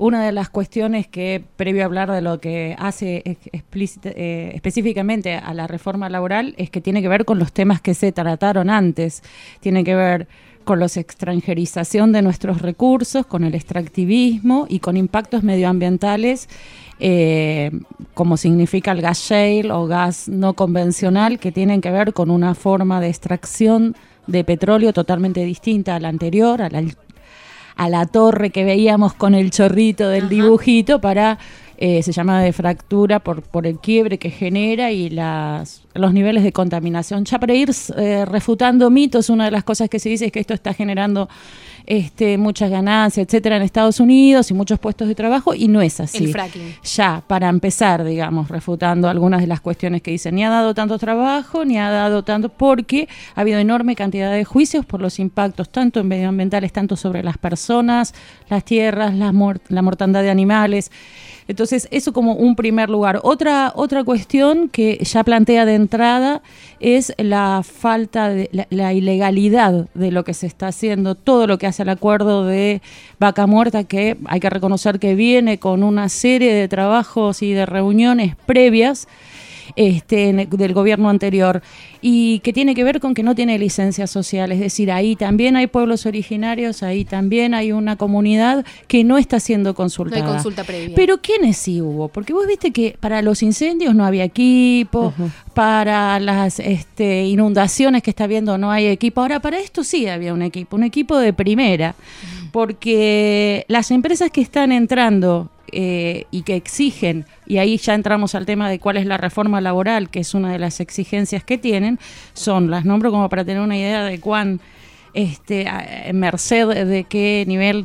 una de las cuestiones que, previo a hablar de lo que hace específicamente a la reforma laboral, es que tiene que ver con los temas que se trataron antes. Tiene que ver con la extranjerización de nuestros recursos, con el extractivismo y con impactos medioambientales, como significa el gas shale o gas no convencional, que tienen que ver con una forma de extracción de petróleo totalmente distinta a la anterior, a la torre que veíamos con el chorrito del dibujito, se llama de fractura por el quiebre que genera y los niveles de contaminación. Ya para ir refutando mitos, una de las cosas que se dice es que esto está generando muchas ganancias, etcétera, en Estados Unidos y muchos puestos de trabajo, y no es así. El fracking. Ya, para empezar, digamos, refutando algunas de las cuestiones que dicen, ni ha dado tanto trabajo, ni ha dado tanto, porque ha habido enorme cantidad de juicios por los impactos, tanto medioambientales, tanto sobre las personas, las tierras, la mortandad de animales. Entonces, eso como un primer lugar. Otra cuestión que ya plantea de entrada es la falta de la ilegalidad de lo que se está haciendo, todo lo que hace el acuerdo de Vaca Muerta, que hay que reconocer que viene con una serie de trabajos y de reuniones previas del gobierno anterior, y que tiene que ver con que no tiene licencia social, es decir, ahí también hay pueblos originarios, ahí también hay una comunidad que no está siendo consultada. No hay consulta previa. Pero ¿quiénes sí hubo? Porque vos viste que para los incendios no había equipo, para las inundaciones que está viendo no hay equipo. Ahora, para esto sí había un equipo de primera, porque las empresas que están entrando y que exigen, y ahí ya entramos al tema de cuál es la reforma laboral, que es una de las exigencias que tienen, las nombro como para tener una idea de cuán merced de qué nivel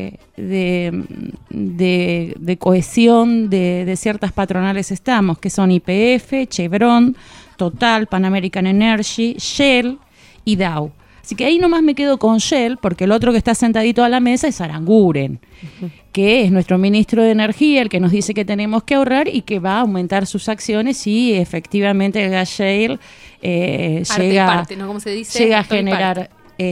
de cohesión de ciertas patronales estamos, que son YPF, Chevron, Total, Pan American Energy, Shell y Dow. Así que ahí nomás me quedo con Shell, porque el otro que está sentadito a la mesa es Aranguren, que es nuestro ministro de Energía, el que nos dice que tenemos que ahorrar y que va a aumentar sus acciones si efectivamente el gas shale llega a generar.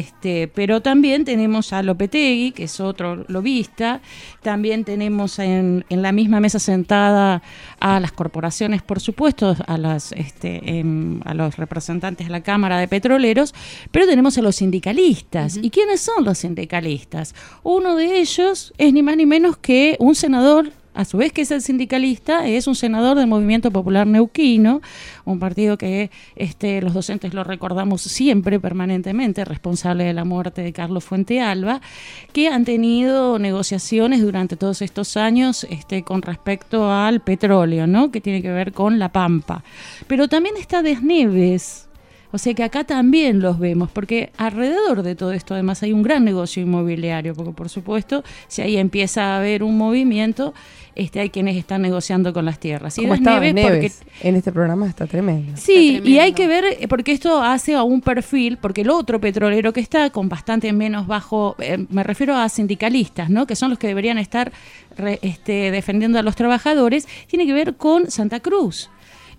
Pero también tenemos a Lopetegui, que es otro lobista. También tenemos en la misma mesa sentada a las corporaciones, por supuesto, a los representantes de la Cámara de Petroleros, pero tenemos a los sindicalistas. ¿Y quiénes son los sindicalistas? Uno de ellos es ni más ni menos que un senador, a su vez que es el sindicalista, es un senador del Movimiento Popular Neuquino, un partido que los docentes lo recordamos siempre, permanentemente, responsable de la muerte de Carlos Fuentealba, que han tenido negociaciones durante todos estos años con respecto al petróleo, ¿no? Que tiene que ver con La Pampa. Pero también está Desneves. O sea que acá también los vemos, porque alrededor de todo esto además hay un gran negocio inmobiliario, porque por supuesto, si ahí empieza a haber un movimiento, hay quienes están negociando con las tierras. ¿Cómo está Desneves? En este programa está tremendo. Sí, está tremendo. Y hay que ver, porque esto hace a un perfil, porque el otro petrolero que está con bastante menos bajo, me refiero a sindicalistas, ¿no? Que son los que deberían estar defendiendo a los trabajadores, tiene que ver con Santa Cruz.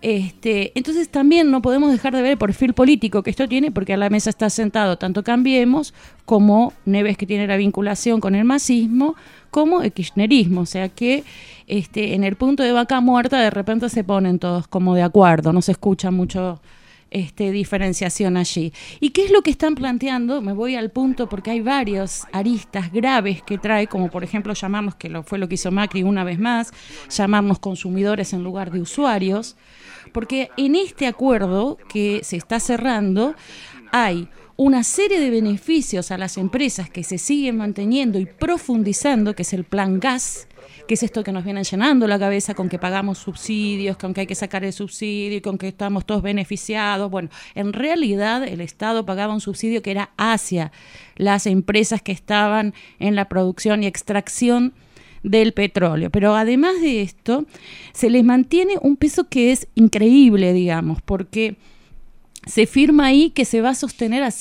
Entonces también no podemos dejar de ver el perfil político que esto tiene, porque a la mesa está sentado tanto Cambiemos como Neves, que tiene la vinculación con el masismo, como el kirchnerismo. O sea que en el punto de Vaca Muerta de repente se ponen todos como de acuerdo, no se escucha mucho diferenciación allí. ¿Y qué es lo que están planteando? Me voy al punto, porque hay varios aristas graves que trae, como por ejemplo llamarnos, que fue lo que hizo Macri una vez más, llamarnos consumidores en lugar de usuarios, porque en este acuerdo que se está cerrando hay una serie de beneficios a las empresas que se siguen manteniendo y profundizando, que es el plan gas, que es esto que nos vienen llenando la cabeza con que pagamos subsidios, con que hay que sacar el subsidio, con que estamos todos beneficiados. Bueno, en realidad el Estado pagaba un subsidio que era hacia las empresas que estaban en la producción y extracción del petróleo. Pero además de esto, se les mantiene un peso que es increíble, digamos, porque se firma ahí que se va a sostener a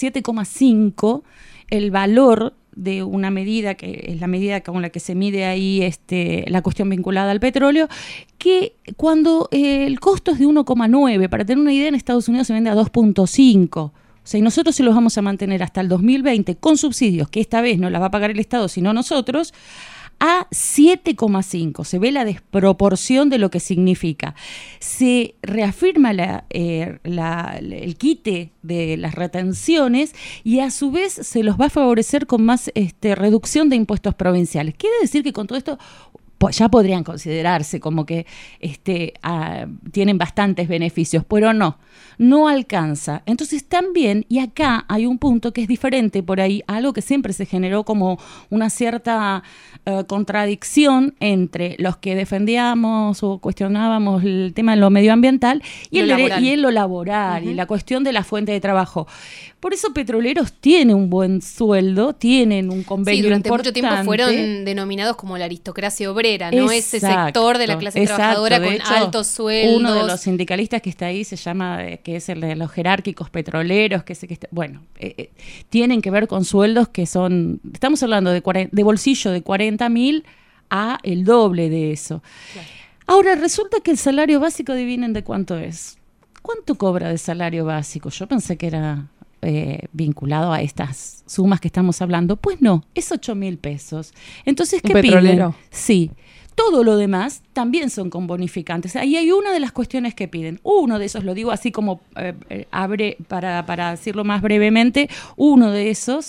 7,5 el valor de una medida que es la medida con la que se mide ahí la cuestión vinculada al petróleo, que cuando el costo es de 1,9, para tener una idea, en Estados Unidos se vende a 2,5. O sea, y nosotros se los vamos a mantener hasta el 2020 con subsidios, que esta vez no las va a pagar el Estado, sino nosotros, a 7,5. Se ve la desproporción de lo que significa. Se reafirma el quite de las retenciones y a su vez se los va a favorecer con más reducción de impuestos provinciales. Quiere decir que con todo esto ya podrían considerarse como que tienen bastantes beneficios, pero no alcanza. Entonces también, y acá hay un punto que es diferente por ahí, algo que siempre se generó como una cierta contradicción entre los que defendíamos o cuestionábamos el tema de lo medioambiental y lo laboral y la cuestión de la fuente de trabajo. Por eso Petroleros tiene un buen sueldo, tienen un convenio durante importante. mucho tiempo fueron denominados como la aristocracia obrera, ¿no? Ese sector de la clase trabajadora con altos sueldos. Uno de los sindicalistas que está ahí se llama, que es el de los jerárquicos petroleros, tienen que ver con sueldos que son, estamos hablando de bolsillo de 40.000 a el doble de eso. Claro. Ahora, resulta que el salario básico, adivinen de cuánto es. ¿Cuánto cobra de salario básico? Yo pensé que era vinculado a estas sumas que estamos hablando. Pues no, es 8.000 pesos. Entonces, ¿qué piden? Sí. Todo lo demás también son con bonificantes. Ahí hay una de las cuestiones que piden. Uno de esos, lo digo así como para decirlo más brevemente, uno de esos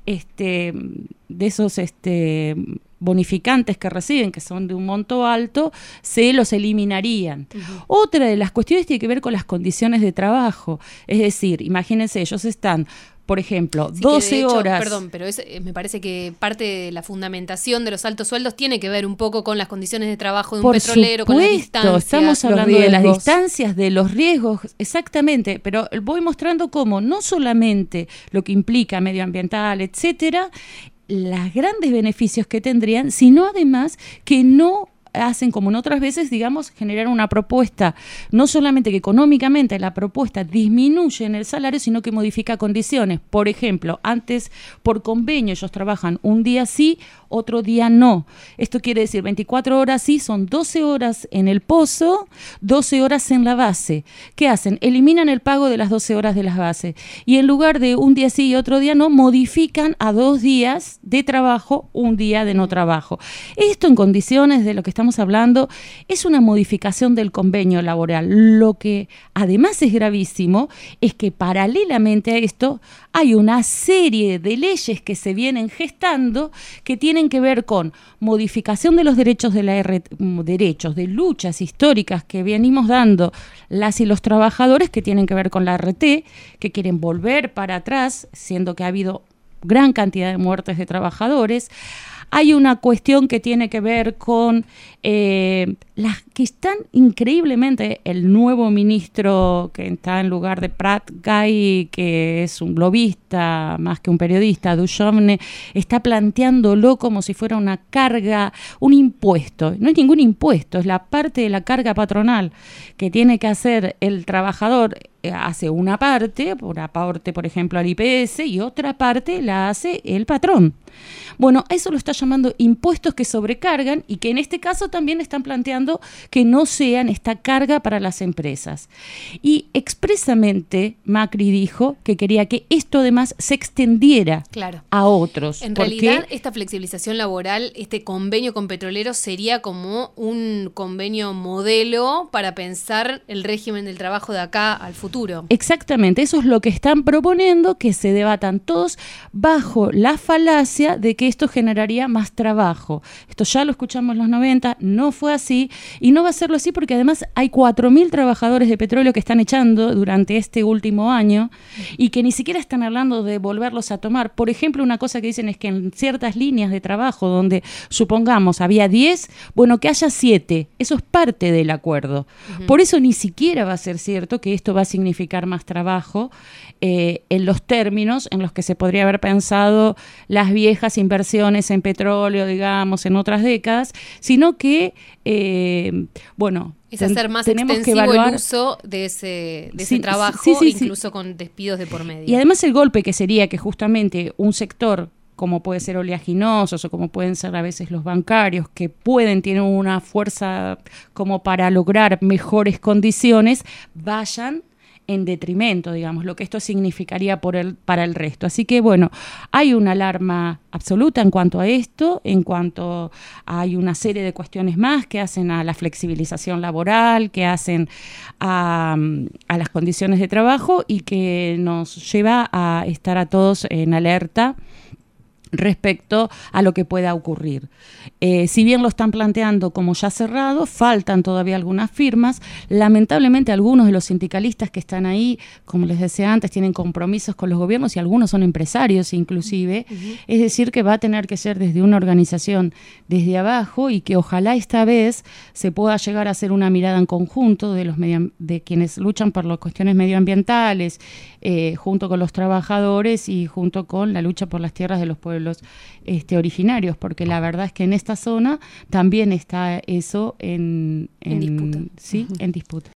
bonificantes que reciben, que son de un monto alto, se los eliminarían. Otra de las cuestiones tiene que ver con las condiciones de trabajo. Es decir, imagínense, ellos están, por ejemplo, 12 horas. Perdón, pero me parece que parte de la fundamentación de los altos sueldos tiene que ver un poco con las condiciones de trabajo de un petrolero, con las distancias. Estamos hablando de las distancias, de los riesgos, exactamente, pero voy mostrando cómo no solamente lo que implica medioambiental, etcétera, los grandes beneficios que tendrían, sino además que no hacen, como en otras veces, digamos, generar una propuesta, no solamente que económicamente la propuesta disminuye en el salario, sino que modifica condiciones. Por ejemplo, antes por convenio ellos trabajan un día sí, otro día no. Esto quiere decir 24 horas sí, son 12 horas en el pozo, 12 horas en la base. ¿Qué hacen? Eliminan el pago de las 12 horas de las bases. Y en lugar de un día sí y otro día no, modifican a 2 días de trabajo, un día de no trabajo. Esto en condiciones de lo que estamos hablando es una modificación del convenio laboral. Lo que además es gravísimo es que paralelamente a esto hay una serie de leyes que se vienen gestando que tienen que ver con modificación de los derechos de derechos de luchas históricas que venimos dando las y los trabajadores, que tienen que ver con la RT, que quieren volver para atrás, siendo que ha habido gran cantidad de muertes de trabajadores. Hay una cuestión que tiene que ver con las que están increíblemente, el nuevo ministro que está en lugar de Prat Gai, que es un globista más que un periodista, Duchovne, está planteándolo como si fuera una carga, un impuesto. No es ningún impuesto, es la parte de la carga patronal que tiene que hacer el trabajador. Hace una parte, por aporte, por ejemplo, al IPS, y otra parte la hace el patrón. Bueno, eso lo está llamando impuestos que sobrecargan y que en este caso también están planteando que no sean esta carga para las empresas. Y expresamente Macri dijo que quería que esto además se extendiera a otros. En realidad, esta flexibilización laboral, este convenio con petroleros sería como un convenio modelo para pensar el régimen del trabajo de acá al futuro. Exactamente, eso es lo que están proponiendo, que se debatan todos bajo la falacia de que esto generaría más trabajo. Esto ya lo escuchamos en los 90, no fue así y no va a serlo así porque además hay 4.000 trabajadores de petróleo que están echando durante este último año y que ni siquiera están hablando de volverlos a tomar. Por ejemplo, una cosa que dicen es que en ciertas líneas de trabajo donde supongamos había 10, bueno, que haya 7. Eso es parte del acuerdo. Por eso ni siquiera va a ser cierto que esto va a significar más trabajo en los términos en los que se podría haber pensado las viejas inversiones en petróleo, digamos, en otras décadas, sino que, es hacer más extensivo el uso de ese trabajo, incluso con despidos de por medio. Y además el golpe que sería que justamente un sector como puede ser oleaginosos o como pueden ser a veces los bancarios, que tienen una fuerza como para lograr mejores condiciones, vayan en detrimento, digamos, lo que esto significaría para el resto. Así que, bueno, hay una alarma absoluta en cuanto a esto, en cuanto hay una serie de cuestiones más que hacen a la flexibilización laboral, que hacen a las condiciones de trabajo y que nos lleva a estar a todos en alerta respecto a lo que pueda ocurrir. Si bien lo están planteando como ya cerrado, faltan todavía algunas firmas. Lamentablemente algunos de los sindicalistas que están ahí, como les decía antes, tienen compromisos con los gobiernos y algunos son empresarios inclusive. Es decir, que va a tener que ser desde una organización desde abajo y que ojalá esta vez se pueda llegar a hacer una mirada en conjunto de quienes luchan por las cuestiones medioambientales, junto con los trabajadores y junto con la lucha por las tierras de los pueblos originarios, porque la verdad es que en esta zona también está eso en disputa. ¿Sí? En disputa.